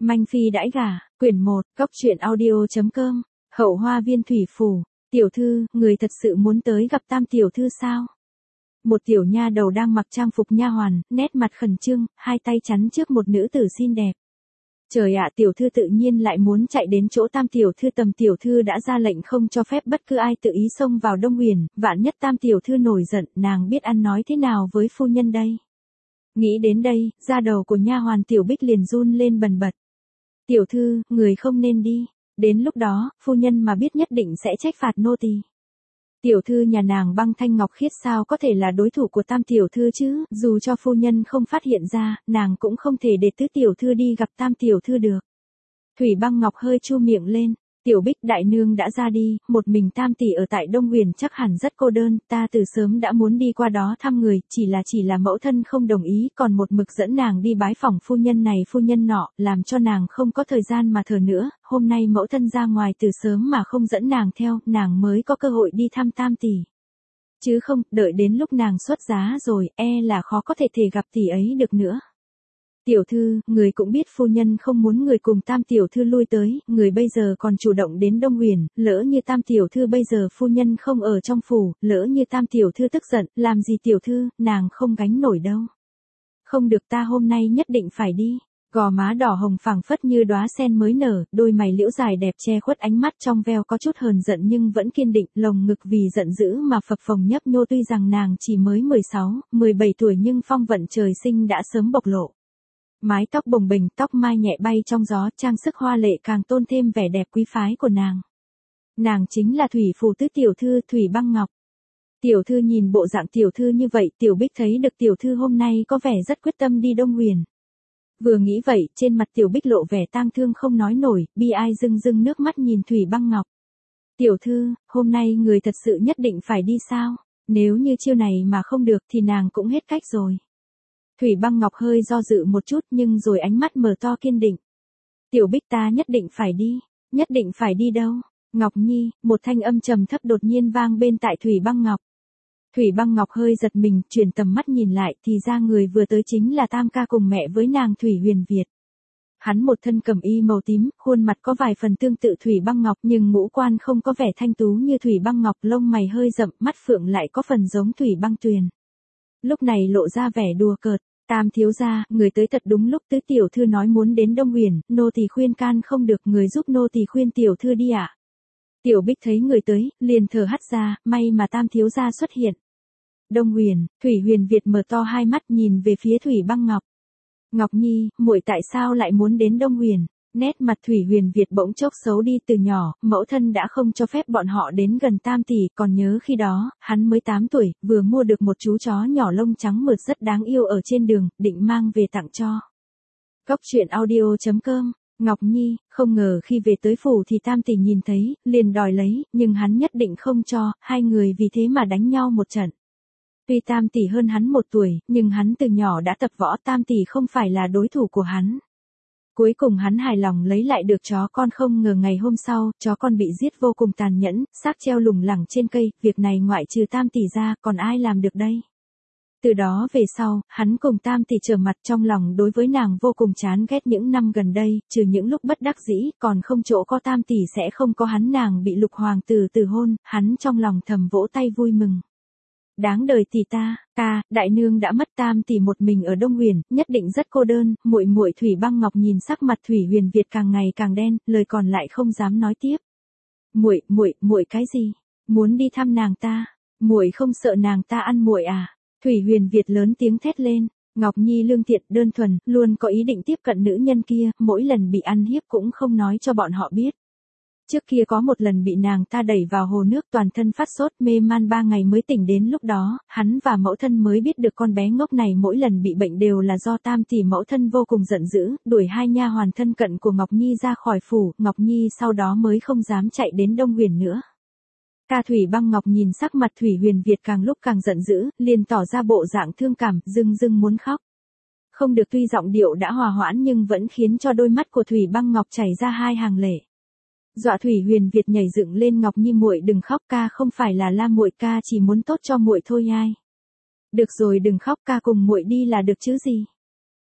Manh phi đãi gả, quyển 1, Cóc truyện audio.com, Hậu Hoa Viên Thủy Phủ. Tiểu thư, người thật sự muốn tới gặp Tam tiểu thư sao? Một tiểu nha đầu đang mặc trang phục nha hoàn, nét mặt khẩn trương, hai tay chắn trước một nữ tử xinh đẹp. Trời ạ, tiểu thư tự nhiên lại muốn chạy đến chỗ Tam tiểu thư. Tầm tiểu thư đã ra lệnh không cho phép bất cứ ai tự ý xông vào Đông Huyền, vạn nhất Tam tiểu thư nổi giận, nàng biết ăn nói thế nào với phu nhân đây. Nghĩ đến đây, da đầu của nha hoàn Tiểu Bích liền run lên bần bật. Tiểu thư, người không nên đi, đến lúc đó, phu nhân mà biết nhất định sẽ trách phạt nô tỳ. Tiểu thư nhà nàng Băng Thanh Ngọc Khiết sao có thể là đối thủ của Tam tiểu thư chứ, dù cho phu nhân không phát hiện ra, nàng cũng không thể để tứ tiểu thư đi gặp Tam tiểu thư được. Thủy Băng Ngọc hơi chu miệng lên, Tiểu Bích đại nương đã ra đi, một mình Tam tỷ ở tại Đông Huyền chắc hẳn rất cô đơn, ta từ sớm đã muốn đi qua đó thăm người, chỉ là mẫu thân không đồng ý, còn một mực dẫn nàng đi bái phỏng phu nhân này phu nhân nọ, làm cho nàng không có thời gian mà thở nữa, hôm nay mẫu thân ra ngoài từ sớm mà không dẫn nàng theo, nàng mới có cơ hội đi thăm Tam tỷ. Chứ không, đợi đến lúc nàng xuất giá rồi, là khó có thể gặp tỷ ấy được nữa. Tiểu thư, người cũng biết phu nhân không muốn người cùng Tam tiểu thư lui tới, người bây giờ còn chủ động đến Đông Huyền, lỡ như Tam tiểu thư bây giờ phu nhân không ở trong phủ, lỡ như Tam tiểu thư tức giận, làm gì tiểu thư, nàng không gánh nổi đâu. Không được, ta hôm nay nhất định phải đi. Gò má đỏ hồng phảng phất như đóa sen mới nở, đôi mày liễu dài đẹp che khuất ánh mắt trong veo có chút hờn giận nhưng vẫn kiên định, lồng ngực vì giận dữ mà phập phồng nhấp nhô, tuy rằng nàng chỉ mới 16, 17 tuổi nhưng phong vận trời sinh đã sớm bộc lộ. Mái tóc bồng bềnh, tóc mai nhẹ bay trong gió, trang sức hoa lệ càng tôn thêm vẻ đẹp quý phái của nàng. Nàng chính là Thủy Phủ tứ tiểu thư Thủy Băng Ngọc. Tiểu thư nhìn bộ dạng tiểu thư như vậy, Tiểu Bích thấy được tiểu thư hôm nay có vẻ rất quyết tâm đi Đông Huyền. Vừa nghĩ vậy, trên mặt Tiểu Bích lộ vẻ tang thương không nói nổi, bi ai rưng rưng nước mắt nhìn Thủy Băng Ngọc. Tiểu thư, hôm nay người thật sự nhất định phải đi sao? Nếu như chiêu này mà không được thì nàng cũng hết cách rồi. Thủy Băng Ngọc hơi do dự một chút nhưng rồi ánh mắt mở to kiên định. Tiểu Bích, ta nhất định phải đi. Nhất định phải đi đâu? Ngọc Nhi, một thanh âm trầm thấp đột nhiên vang bên tai Thủy Băng Ngọc. Thủy Băng Ngọc hơi giật mình, chuyển tầm mắt nhìn lại thì ra người vừa tới chính là Tam ca cùng mẹ với nàng Thủy Huyền Việt. Hắn một thân cẩm y màu tím, khuôn mặt có vài phần tương tự Thủy Băng Ngọc nhưng ngũ quan không có vẻ thanh tú như Thủy Băng Ngọc, lông mày hơi rậm, mắt phượng lại có phần giống Thủy Băng Tuyền. Lúc này lộ ra vẻ đùa cợt. Tam thiếu gia, người tới thật đúng lúc, tứ tiểu thư nói muốn đến Đông Huyền, nô tỳ khuyên can không được, người giúp nô tỳ khuyên tiểu thư đi ạ. Tiểu Bích thấy người tới, liền thở hắt ra, may mà Tam thiếu gia xuất hiện. Đông Huyền, Thủy Huyền Việt mở to hai mắt nhìn về phía Thủy Băng Ngọc. Ngọc Nhi, muội tại sao lại muốn đến Đông Huyền? Nét mặt Thủy Huyền Việt bỗng chốc xấu đi, từ nhỏ, mẫu thân đã không cho phép bọn họ đến gần Tam tỷ, còn nhớ khi đó, hắn mới 8 tuổi, vừa mua được một chú chó nhỏ lông trắng mượt rất đáng yêu ở trên đường, định mang về tặng cho. Cóc truyện audio.com, Ngọc Nhi, không ngờ khi về tới phủ thì Tam tỷ nhìn thấy, liền đòi lấy, nhưng hắn nhất định không cho, hai người vì thế mà đánh nhau một trận. Tuy Tam tỷ hơn hắn 1 tuổi, nhưng hắn từ nhỏ đã tập võ, Tam tỷ không phải là đối thủ của hắn. Cuối cùng hắn hài lòng lấy lại được chó con, không ngờ ngày hôm sau, chó con bị giết vô cùng tàn nhẫn, xác treo lủng lẳng trên cây, việc này ngoại trừ Tam tỷ ra, còn ai làm được đây? Từ đó về sau, hắn cùng Tam tỷ trở mặt, trong lòng đối với nàng vô cùng chán ghét. Những năm gần đây, trừ những lúc bất đắc dĩ, còn không chỗ có Tam tỷ sẽ không có hắn. Nàng bị Lục hoàng tử từ hôn, hắn trong lòng thầm vỗ tay vui mừng. Đáng đời tỷ ta, ca, đại nương đã mất, Tam tỷ một mình ở Đông Huyền, nhất định rất cô đơn. Muội Thủy Băng Ngọc nhìn sắc mặt Thủy Huyền Việt càng ngày càng đen, lời còn lại không dám nói tiếp. Muội cái gì? Muốn đi thăm nàng ta? Muội không sợ nàng ta ăn muội à? Thủy Huyền Việt lớn tiếng thét lên. Ngọc Nhi lương thiện, đơn thuần, luôn có ý định tiếp cận nữ nhân kia, mỗi lần bị ăn hiếp cũng không nói cho bọn họ biết. Trước kia có một lần bị nàng ta đẩy vào hồ nước, toàn thân phát sốt mê man 3 ngày mới tỉnh, đến lúc đó, hắn và mẫu thân mới biết được con bé ngốc này mỗi lần bị bệnh đều là do Tam tỷ. Mẫu thân vô cùng giận dữ, đuổi hai nha hoàn thân cận của Ngọc Nhi ra khỏi phủ, Ngọc Nhi sau đó mới không dám chạy đến Đông Huyền nữa. Ca Thủy Băng Ngọc nhìn sắc mặt Thủy Huyền Việt càng lúc càng giận dữ, liền tỏ ra bộ dạng thương cảm, rưng muốn khóc. Không được, tuy giọng điệu đã hòa hoãn nhưng vẫn khiến cho đôi mắt của Thủy Băng Ngọc chảy ra hai hàng lệ. Dọa Thủy Huyền Việt nhảy dựng lên. Ngọc Nhi muội đừng khóc, ca không phải là la muội, ca chỉ muốn tốt cho muội thôi ai. Được rồi đừng khóc, ca cùng muội đi là được chứ gì.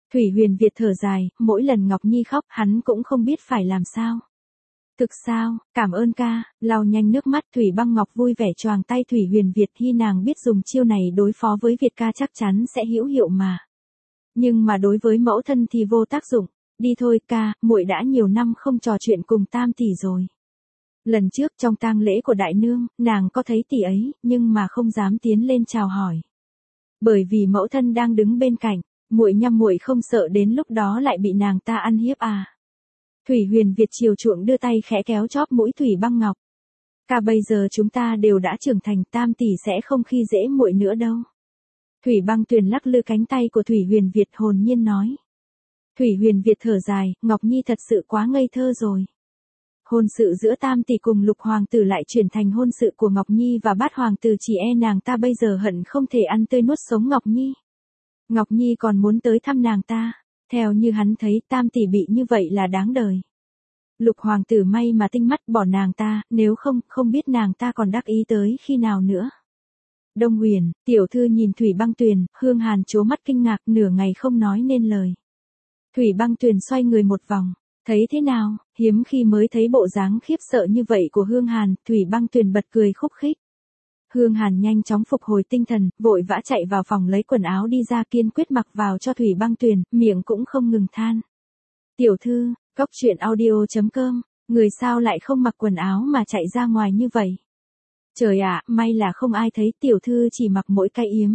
Thủy Huyền Việt thở dài, mỗi lần Ngọc Nhi khóc hắn cũng không biết phải làm sao. Thực sao, cảm ơn ca, lau nhanh nước mắt Thủy Băng Ngọc vui vẻ choàng tay Thủy Huyền Việt khi nàng biết dùng chiêu này đối phó với Việt ca chắc chắn sẽ hữu hiệu mà. Nhưng mà đối với mẫu thân thì vô tác dụng, đi thôi ca, muội đã nhiều năm không trò chuyện cùng Tam tỷ rồi. Lần trước trong tang lễ của đại nương, nàng có thấy tỷ ấy, nhưng mà không dám tiến lên chào hỏi. Bởi vì mẫu thân đang đứng bên cạnh, muội không sợ đến lúc đó lại bị nàng ta ăn hiếp à. Thủy Huyền Việt chiều chuộng đưa tay khẽ kéo chóp mũi Thủy Băng Ngọc. Cả bây giờ chúng ta đều đã trưởng thành, Tam tỷ sẽ không khi dễ muội nữa đâu. Thủy Băng Tuyền lắc lư cánh tay của Thủy Huyền Việt hồn nhiên nói. Thủy Huyền Việt thở dài, Ngọc Nhi thật sự quá ngây thơ rồi. Hôn sự giữa Tam tỷ cùng Lục hoàng tử lại chuyển thành hôn sự của Ngọc Nhi và Bát hoàng tử, chỉ e nàng ta bây giờ hận không thể ăn tươi nuốt sống Ngọc Nhi. Ngọc Nhi còn muốn tới thăm nàng ta, theo như hắn thấy Tam tỷ bị như vậy là đáng đời. Lục hoàng tử may mà tinh mắt bỏ nàng ta, nếu không biết nàng ta còn đắc ý tới khi nào nữa. Đông Huyền, tiểu thư nhìn Thủy Băng Tuyền, Hương Hàn trố mắt kinh ngạc nửa ngày không nói nên lời. Thủy Băng Tuyền xoay người một vòng, thấy thế nào, hiếm khi mới thấy bộ dáng khiếp sợ như vậy của Hương Hàn, Thủy Băng Tuyền bật cười khúc khích. Hương Hàn nhanh chóng phục hồi tinh thần, vội vã chạy vào phòng lấy quần áo đi ra kiên quyết mặc vào cho Thủy Băng Tuyền, miệng cũng không ngừng than. Tiểu thư, Cốc Truyện Audio.com, người sao lại không mặc quần áo mà chạy ra ngoài như vậy? Trời ạ, may là không ai thấy tiểu thư chỉ mặc mỗi cái yếm.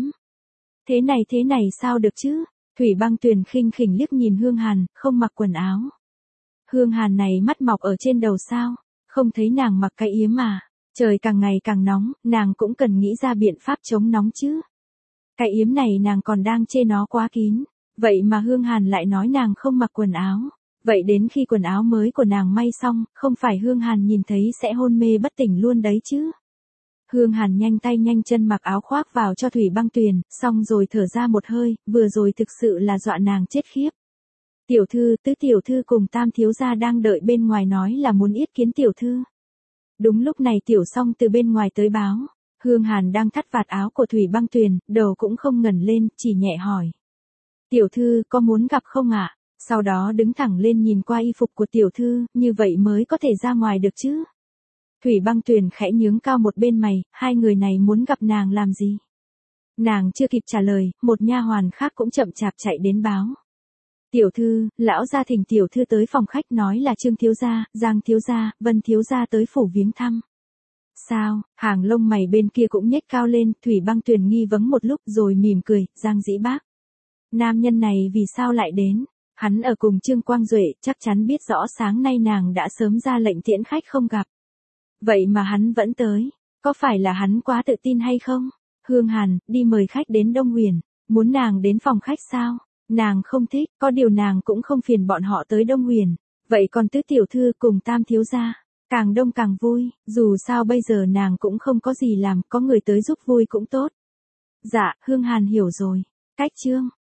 Thế này sao được chứ? Thủy Băng Tuyền khinh khỉnh liếc nhìn Hương Hàn, không mặc quần áo. Hương Hàn này mắt mọc ở trên đầu sao? Không thấy nàng mặc cái yếm à? Trời càng ngày càng nóng, nàng cũng cần nghĩ ra biện pháp chống nóng chứ. Cái yếm này nàng còn đang chê nó quá kín. Vậy mà Hương Hàn lại nói nàng không mặc quần áo. Vậy đến khi quần áo mới của nàng may xong, không phải Hương Hàn nhìn thấy sẽ hôn mê bất tỉnh luôn đấy chứ. Hương Hàn nhanh tay nhanh chân mặc áo khoác vào cho Thủy Băng Tuyền, xong rồi thở ra một hơi, vừa rồi thực sự là dọa nàng chết khiếp. Tiểu thư, tứ tiểu thư cùng Tam thiếu gia đang đợi bên ngoài nói là muốn yết kiến tiểu thư. Đúng lúc này Tiểu Song từ bên ngoài tới báo, Hương Hàn đang thắt vạt áo của Thủy Băng Tuyền, đầu cũng không ngẩng lên, chỉ nhẹ hỏi. Tiểu thư, có muốn gặp không ạ? Sau đó đứng thẳng lên nhìn qua y phục của tiểu thư, như vậy mới có thể ra ngoài được chứ. Thủy Băng Tuyền khẽ nhướng cao một bên mày, hai người này muốn gặp nàng làm gì? Nàng chưa kịp trả lời, một nha hoàn khác cũng chậm chạp chạy đến báo. Tiểu thư, lão gia thỉnh tiểu thư tới phòng khách nói là Trương thiếu gia, Giang thiếu gia, Vân thiếu gia tới phủ viếng thăm. Sao? Hàng lông mày bên kia cũng nhếch cao lên, Thủy Băng Tuyền nghi vấn một lúc rồi mỉm cười, Giang dĩ bác. Nam nhân này vì sao lại đến? Hắn ở cùng Trương Quang Duệ, chắc chắn biết rõ sáng nay nàng đã sớm ra lệnh tiễn khách không gặp. Vậy mà hắn vẫn tới, có phải là hắn quá tự tin hay không? Hương Hàn, đi mời khách đến Đông Huyền, muốn nàng đến phòng khách sao? Nàng không thích, có điều nàng cũng không phiền bọn họ tới Đông Huyền. Vậy còn tứ tiểu thư cùng Tam thiếu gia, càng đông càng vui, dù sao bây giờ nàng cũng không có gì làm, có người tới giúp vui cũng tốt. Dạ, Hương Hàn hiểu rồi. Cách chương